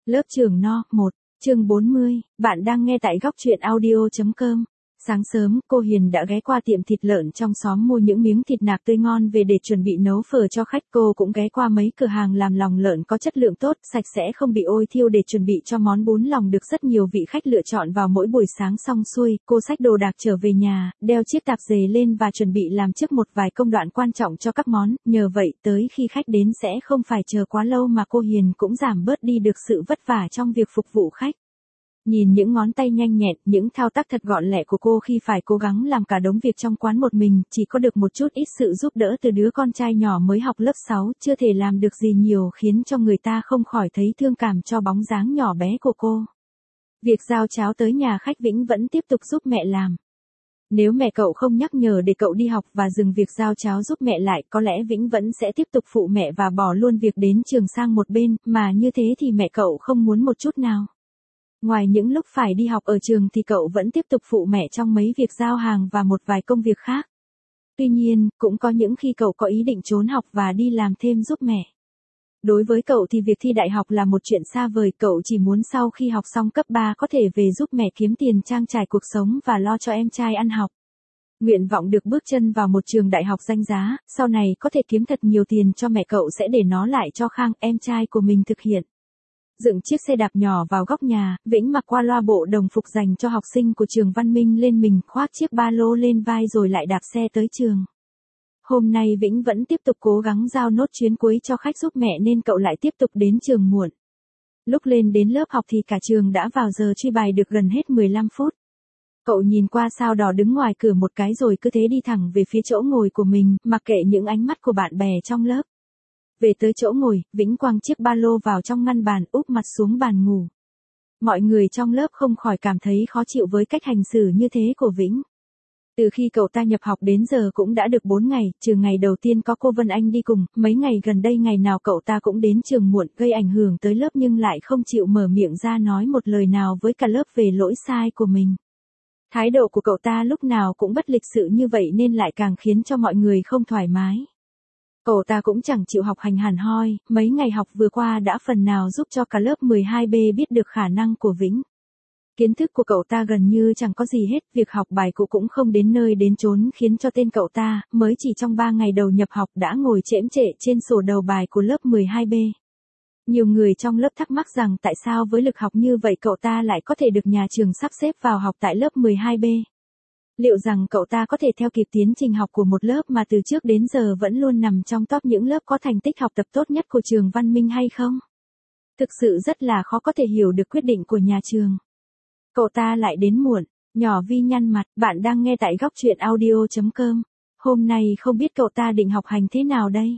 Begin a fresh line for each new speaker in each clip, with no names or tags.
Lớp trưởng No 1, chương 40, bạn đang nghe tại góc truyện audio.com. Sáng sớm, cô Hiền đã ghé qua tiệm thịt lợn trong xóm mua những miếng thịt nạc tươi ngon về để chuẩn bị nấu phở cho khách. Cô cũng ghé qua mấy cửa hàng làm lòng lợn có chất lượng tốt, sạch sẽ không bị ôi thiêu để chuẩn bị cho món bún lòng được rất nhiều vị khách lựa chọn vào mỗi buổi sáng. Xong xuôi, cô xách đồ đạc trở về nhà, đeo chiếc tạp dề lên và chuẩn bị làm trước một vài công đoạn quan trọng cho các món. Nhờ vậy, tới khi khách đến sẽ không phải chờ quá lâu mà cô Hiền cũng giảm bớt đi được sự vất vả trong việc phục vụ khách. Nhìn những ngón tay nhanh nhẹn, những thao tác thật gọn lẹ của cô khi phải cố gắng làm cả đống việc trong quán một mình, chỉ có được một chút ít sự giúp đỡ từ đứa con trai nhỏ mới học lớp 6, chưa thể làm được gì nhiều, khiến cho người ta không khỏi thấy thương cảm cho bóng dáng nhỏ bé của cô. Việc giao cháo tới nhà khách Vĩnh vẫn tiếp tục giúp mẹ làm. Nếu mẹ cậu không nhắc nhở để cậu đi học và dừng việc giao cháo giúp mẹ lại, có lẽ Vĩnh vẫn sẽ tiếp tục phụ mẹ và bỏ luôn việc đến trường sang một bên, mà như thế thì mẹ cậu không muốn một chút nào. Ngoài những lúc phải đi học ở trường thì cậu vẫn tiếp tục phụ mẹ trong mấy việc giao hàng và một vài công việc khác. Tuy nhiên, cũng có những khi cậu có ý định trốn học và đi làm thêm giúp mẹ. Đối với cậu thì việc thi đại học là một chuyện xa vời, cậu chỉ muốn sau khi học xong cấp 3 có thể về giúp mẹ kiếm tiền trang trải cuộc sống và lo cho em trai ăn học. Nguyện vọng được bước chân vào một trường đại học danh giá, sau này có thể kiếm thật nhiều tiền cho mẹ cậu sẽ để nó lại cho Khang, em trai của mình thực hiện. Dựng chiếc xe đạp nhỏ vào góc nhà, Vĩnh mặc qua loa bộ đồng phục dành cho học sinh của trường Văn Minh lên mình, khoác chiếc ba lô lên vai rồi lại đạp xe tới trường. Hôm nay Vĩnh vẫn tiếp tục cố gắng giao nốt chuyến cuối cho khách giúp mẹ nên cậu lại tiếp tục đến trường muộn. Lúc lên đến lớp học thì cả trường đã vào giờ truy bài được gần hết 15 phút. Cậu nhìn qua sao đỏ đứng ngoài cửa một cái rồi cứ thế đi thẳng về phía chỗ ngồi của mình, mặc kệ những ánh mắt của bạn bè trong lớp. Về tới chỗ ngồi, Vĩnh quăng chiếc ba lô vào trong ngăn bàn, úp mặt xuống bàn ngủ. Mọi người trong lớp không khỏi cảm thấy khó chịu với cách hành xử như thế của Vĩnh. Từ khi cậu ta nhập học đến giờ cũng đã được 4 ngày, trừ ngày đầu tiên có cô Vân Anh đi cùng, mấy ngày gần đây ngày nào cậu ta cũng đến trường muộn, gây ảnh hưởng tới lớp nhưng lại không chịu mở miệng ra nói một lời nào với cả lớp về lỗi sai của mình. Thái độ của cậu ta lúc nào cũng bất lịch sự như vậy nên lại càng khiến cho mọi người không thoải mái. Cậu ta cũng chẳng chịu học hành hẳn hoi, mấy ngày học vừa qua đã phần nào giúp cho cả lớp 12B biết được khả năng của Vĩnh. Kiến thức của cậu ta gần như chẳng có gì hết, việc học bài cũ cũng không đến nơi đến chốn khiến cho tên cậu ta, mới chỉ trong 3 ngày đầu nhập học đã ngồi chễm chệ trên sổ đầu bài của lớp 12B. Nhiều người trong lớp thắc mắc rằng tại sao với lực học như vậy cậu ta lại có thể được nhà trường sắp xếp vào học tại lớp 12B. Liệu rằng cậu ta có thể theo kịp tiến trình học của một lớp mà từ trước đến giờ vẫn luôn nằm trong top những lớp có thành tích học tập tốt nhất của trường Văn Minh hay không? Thực sự rất là khó có thể hiểu được quyết định của nhà trường. Cậu ta lại đến muộn, nhỏ Vi nhăn mặt, bạn đang nghe tại góc truyện audio.com. Hôm nay không biết cậu ta định học hành thế nào đây?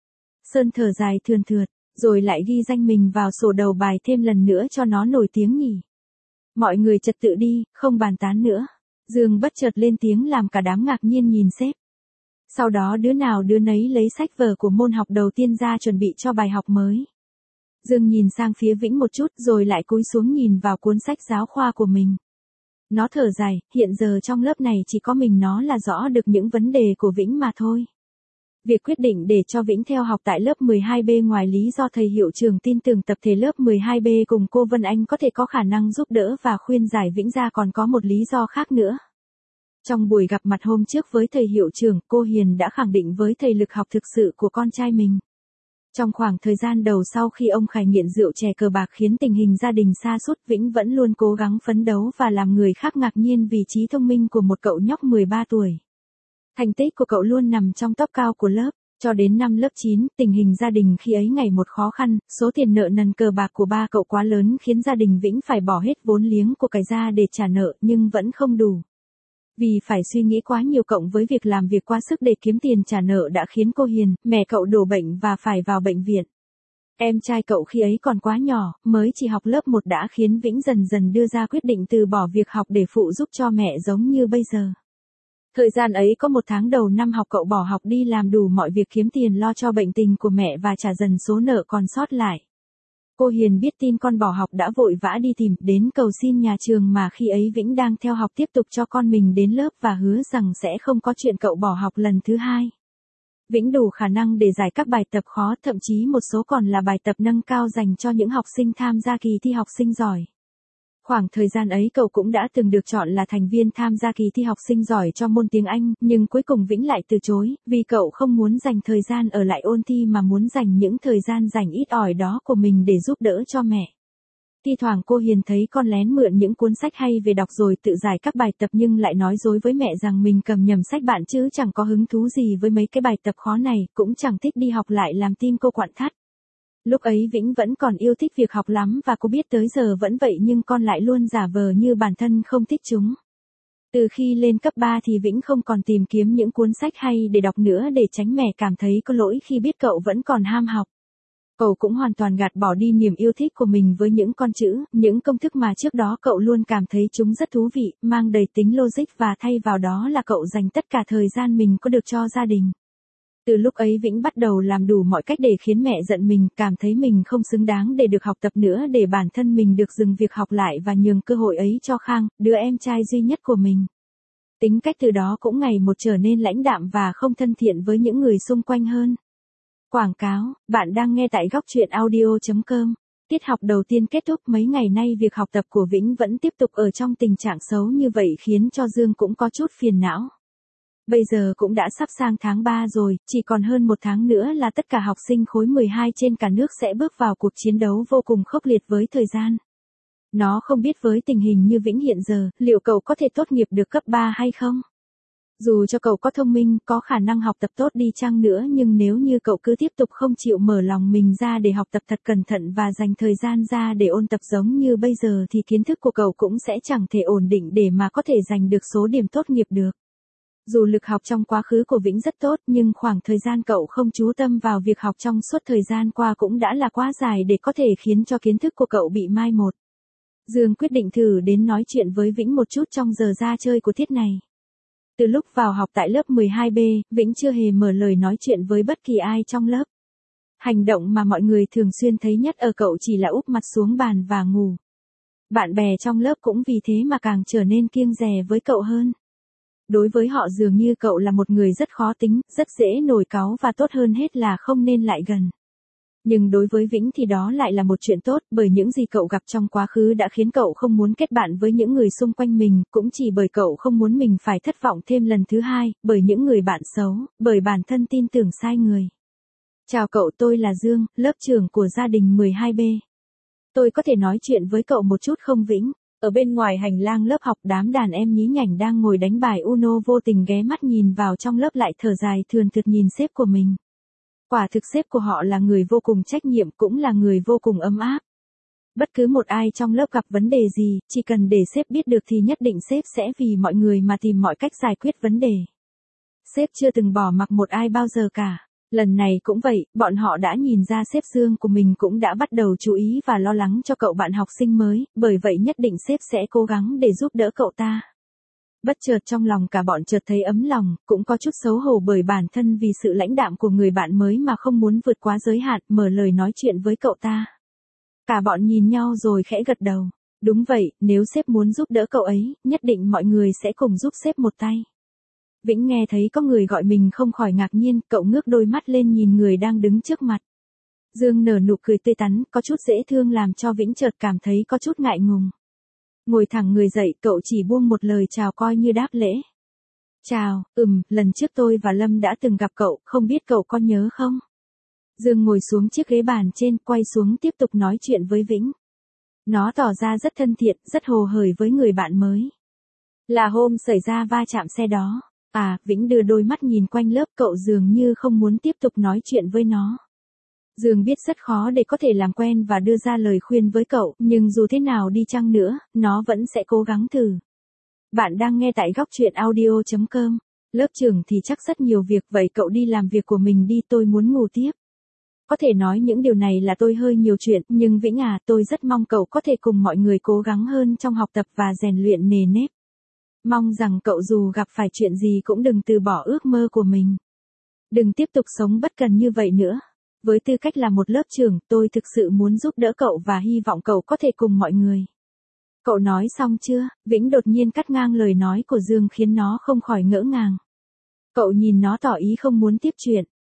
Sơn thở dài thườn thượt, rồi lại ghi danh mình vào sổ đầu bài thêm lần nữa cho nó nổi tiếng nhỉ. Mọi người trật tự đi, không bàn tán nữa. Dương bất chợt lên tiếng làm cả đám ngạc nhiên nhìn sếp. Sau đó đứa nào đứa nấy lấy sách vở của môn học đầu tiên ra chuẩn bị cho bài học mới. Dương nhìn sang phía Vĩnh một chút rồi lại cúi xuống nhìn vào cuốn sách giáo khoa của mình. Nó thở dài, hiện giờ trong lớp này chỉ có mình nó là rõ được những vấn đề của Vĩnh mà thôi. Việc quyết định để cho Vĩnh theo học tại lớp 12B ngoài lý do thầy hiệu trưởng tin tưởng tập thể lớp 12B cùng cô Vân Anh có thể có khả năng giúp đỡ và khuyên giải Vĩnh ra còn có một lý do khác nữa. Trong buổi gặp mặt hôm trước với thầy hiệu trưởng, cô Hiền đã khẳng định với thầy lực học thực sự của con trai mình. Trong khoảng thời gian đầu sau khi ông Khải nghiện rượu chè cờ bạc khiến tình hình gia đình sa sút, Vĩnh vẫn luôn cố gắng phấn đấu và làm người khác ngạc nhiên vì trí thông minh của một cậu nhóc 13 tuổi. Thành tích của cậu luôn nằm trong top cao của lớp, cho đến năm lớp 9, tình hình gia đình khi ấy ngày một khó khăn, số tiền nợ nần cờ bạc của ba cậu quá lớn khiến gia đình Vĩnh phải bỏ hết vốn liếng của cải ra để trả nợ nhưng vẫn không đủ. Vì phải suy nghĩ quá nhiều cộng với việc làm việc quá sức để kiếm tiền trả nợ đã khiến cô Hiền, mẹ cậu đổ bệnh và phải vào bệnh viện. Em trai cậu khi ấy còn quá nhỏ, mới chỉ học lớp 1 đã khiến Vĩnh dần dần đưa ra quyết định từ bỏ việc học để phụ giúp cho mẹ giống như bây giờ. Thời gian ấy có 1 tháng đầu năm học cậu bỏ học đi làm đủ mọi việc kiếm tiền lo cho bệnh tình của mẹ và trả dần số nợ còn sót lại. Cô Hiền biết tin con bỏ học đã vội vã đi tìm đến cầu xin nhà trường mà khi ấy Vĩnh đang theo học tiếp tục cho con mình đến lớp và hứa rằng sẽ không có chuyện cậu bỏ học lần thứ hai. Vĩnh đủ khả năng để giải các bài tập khó, thậm chí một số còn là bài tập nâng cao dành cho những học sinh tham gia kỳ thi học sinh giỏi. Khoảng thời gian ấy cậu cũng đã từng được chọn là thành viên tham gia kỳ thi học sinh giỏi cho môn tiếng Anh, nhưng cuối cùng Vĩnh lại từ chối, vì cậu không muốn dành thời gian ở lại ôn thi mà muốn dành những thời gian rảnh ít ỏi đó của mình để giúp đỡ cho mẹ. Thi thoảng cô Hiền thấy con lén mượn những cuốn sách hay về đọc rồi tự giải các bài tập nhưng lại nói dối với mẹ rằng mình cầm nhầm sách bạn chứ chẳng có hứng thú gì với mấy cái bài tập khó này, cũng chẳng thích đi học lại làm tim cô quặn thắt. Lúc ấy Vĩnh vẫn còn yêu thích việc học lắm và cô biết tới giờ vẫn vậy nhưng con lại luôn giả vờ như bản thân không thích chúng. Từ khi lên cấp 3 thì Vĩnh không còn tìm kiếm những cuốn sách hay để đọc nữa để tránh mẹ cảm thấy có lỗi khi biết cậu vẫn còn ham học. Cậu cũng hoàn toàn gạt bỏ đi niềm yêu thích của mình với những con chữ, những công thức mà trước đó cậu luôn cảm thấy chúng rất thú vị, mang đầy tính logic và thay vào đó là cậu dành tất cả thời gian mình có được cho gia đình. Từ lúc ấy Vĩnh bắt đầu làm đủ mọi cách để khiến mẹ giận mình, cảm thấy mình không xứng đáng để được học tập nữa để bản thân mình được dừng việc học lại và nhường cơ hội ấy cho Khang, đứa em trai duy nhất của mình. Tính cách từ đó cũng ngày một trở nên lãnh đạm và không thân thiện với những người xung quanh hơn. Quảng cáo, bạn đang nghe tại góc truyện audio.com. Tiết học đầu tiên kết thúc mấy ngày nay việc học tập của Vĩnh vẫn tiếp tục ở trong tình trạng xấu như vậy khiến cho Dương cũng có chút phiền não. Bây giờ cũng đã sắp sang tháng 3 rồi, chỉ còn hơn một tháng nữa là tất cả học sinh khối 12 trên cả nước sẽ bước vào cuộc chiến đấu vô cùng khốc liệt với thời gian. Nó không biết với tình hình như Vĩnh hiện giờ, liệu cậu có thể tốt nghiệp được cấp 3 hay không? Dù cho cậu có thông minh, có khả năng học tập tốt đi chăng nữa nhưng nếu như cậu cứ tiếp tục không chịu mở lòng mình ra để học tập thật cẩn thận và dành thời gian ra để ôn tập giống như bây giờ thì kiến thức của cậu cũng sẽ chẳng thể ổn định để mà có thể giành được số điểm tốt nghiệp được. Dù lực học trong quá khứ của Vĩnh rất tốt nhưng khoảng thời gian cậu không chú tâm vào việc học trong suốt thời gian qua cũng đã là quá dài để có thể khiến cho kiến thức của cậu bị mai một. Dương quyết định thử đến nói chuyện với Vĩnh một chút trong giờ ra chơi của tiết này. Từ lúc vào học tại lớp 12B, Vĩnh chưa hề mở lời nói chuyện với bất kỳ ai trong lớp. Hành động mà mọi người thường xuyên thấy nhất ở cậu chỉ là úp mặt xuống bàn và ngủ. Bạn bè trong lớp cũng vì thế mà càng trở nên kiêng dè với cậu hơn. Đối với họ dường như cậu là một người rất khó tính, rất dễ nổi cáu và tốt hơn hết là không nên lại gần. Nhưng đối với Vĩnh thì đó lại là một chuyện tốt bởi những gì cậu gặp trong quá khứ đã khiến cậu không muốn kết bạn với những người xung quanh mình, cũng chỉ bởi cậu không muốn mình phải thất vọng thêm lần thứ hai, bởi những người bạn xấu, bởi bản thân tin tưởng sai người. Chào cậu, tôi là Dương, lớp trưởng của gia đình 12B. Tôi có thể nói chuyện với cậu một chút không Vĩnh? Ở bên ngoài hành lang lớp học đám đàn em nhí nhảnh đang ngồi đánh bài Uno vô tình ghé mắt nhìn vào trong lớp lại thở dài thườn thượt nhìn sếp của mình. Quả thực sếp của họ là người vô cùng trách nhiệm cũng là người vô cùng ấm áp. Bất cứ một ai trong lớp gặp vấn đề gì, chỉ cần để sếp biết được thì nhất định sếp sẽ vì mọi người mà tìm mọi cách giải quyết vấn đề. Sếp chưa từng bỏ mặc một ai bao giờ cả. Lần này cũng vậy, bọn họ đã nhìn ra sếp Dương của mình cũng đã bắt đầu chú ý và lo lắng cho cậu bạn học sinh mới, bởi vậy nhất định sếp sẽ cố gắng để giúp đỡ cậu ta. Bất chợt trong lòng cả bọn chợt thấy ấm lòng, cũng có chút xấu hổ bởi bản thân vì sự lãnh đạm của người bạn mới mà không muốn vượt quá giới hạn, mở lời nói chuyện với cậu ta. Cả bọn nhìn nhau rồi khẽ gật đầu. Đúng vậy, nếu sếp muốn giúp đỡ cậu ấy, nhất định mọi người sẽ cùng giúp sếp một tay. Vĩnh nghe thấy có người gọi mình không khỏi ngạc nhiên, cậu ngước đôi mắt lên nhìn người đang đứng trước mặt. Dương nở nụ cười tươi tắn, có chút dễ thương làm cho Vĩnh chợt cảm thấy có chút ngại ngùng. Ngồi thẳng người dậy, cậu chỉ buông một lời chào coi như đáp lễ. Chào, lần trước tôi và Lâm đã từng gặp cậu, không biết cậu có nhớ không? Dương ngồi xuống chiếc ghế bàn trên, quay xuống tiếp tục nói chuyện với Vĩnh. Nó tỏ ra rất thân thiện, rất hồ hởi với người bạn mới. Là hôm xảy ra va chạm xe đó. À, Vĩnh đưa đôi mắt nhìn quanh lớp, cậu dường như không muốn tiếp tục nói chuyện với nó. Dương biết rất khó để có thể làm quen và đưa ra lời khuyên với cậu, nhưng dù thế nào đi chăng nữa, nó vẫn sẽ cố gắng thử. Bạn đang nghe tại góc truyện audio.com. Lớp trưởng thì chắc rất nhiều việc, vậy cậu đi làm việc của mình đi, tôi muốn ngủ tiếp. Có thể nói những điều này là tôi hơi nhiều chuyện, nhưng Vĩnh à, tôi rất mong cậu có thể cùng mọi người cố gắng hơn trong học tập và rèn luyện nề nếp. Mong rằng cậu dù gặp phải chuyện gì cũng đừng từ bỏ ước mơ của mình. Đừng tiếp tục sống bất cần như vậy nữa. Với tư cách là một lớp trưởng, tôi thực sự muốn giúp đỡ cậu và hy vọng cậu có thể cùng mọi người. Cậu nói xong chưa? Vĩnh đột nhiên cắt ngang lời nói của Dương khiến nó không khỏi ngỡ ngàng. Cậu nhìn nó tỏ ý không muốn tiếp chuyện.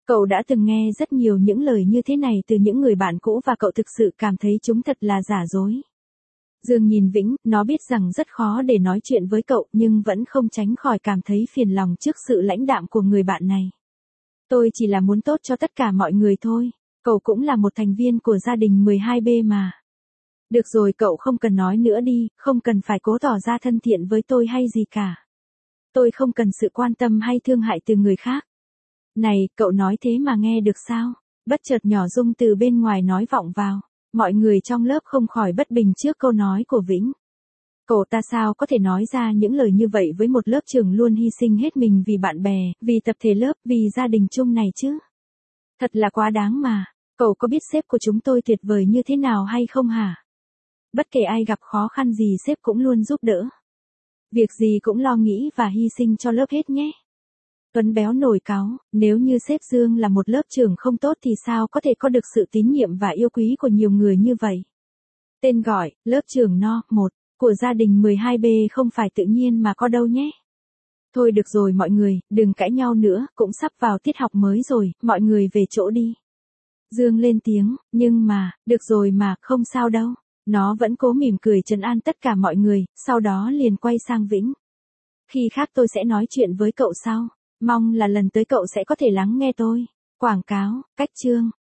Cậu đã từng nghe rất nhiều những lời như thế này từ những người bạn cũ và cậu thực sự cảm thấy chúng thật là giả dối. Dương nhìn Vĩnh, nó biết rằng rất khó để nói chuyện với cậu nhưng vẫn không tránh khỏi cảm thấy phiền lòng trước sự lãnh đạm của người bạn này. Tôi chỉ là muốn tốt cho tất cả mọi người thôi, cậu cũng là một thành viên của gia đình 12B mà. Được rồi, cậu không cần nói nữa đi, không cần phải cố tỏ ra thân thiện với tôi hay gì cả. Tôi không cần sự quan tâm hay thương hại từ người khác. Này, cậu nói thế mà nghe được sao? Bất chợt nhỏ Dung từ bên ngoài nói vọng vào. Mọi người trong lớp không khỏi bất bình trước câu nói của Vĩnh. Cậu ta sao có thể nói ra những lời như vậy với một lớp trưởng luôn hy sinh hết mình vì bạn bè, vì tập thể lớp, vì gia đình chung này chứ? Thật là quá đáng mà. Cậu có biết sếp của chúng tôi tuyệt vời như thế nào hay không hả? Bất kể ai gặp khó khăn gì sếp cũng luôn giúp đỡ. Việc gì cũng lo nghĩ và hy sinh cho lớp hết nhé. Tuấn Béo nổi cáu, nếu như sếp Dương là một lớp trưởng không tốt thì sao có thể có được sự tín nhiệm và yêu quý của nhiều người như vậy? Tên gọi, lớp trưởng No. 1, của gia đình 12B không phải tự nhiên mà có đâu nhé. Thôi được rồi mọi người, đừng cãi nhau nữa, cũng sắp vào tiết học mới rồi, mọi người về chỗ đi. Dương lên tiếng, nhưng mà, được rồi mà, không sao đâu. Nó vẫn cố mỉm cười trấn an tất cả mọi người, sau đó liền quay sang Vĩnh. Khi khác tôi sẽ nói chuyện với cậu sau. Mong là lần tới cậu sẽ có thể lắng nghe tôi. Quảng cáo, cách chương.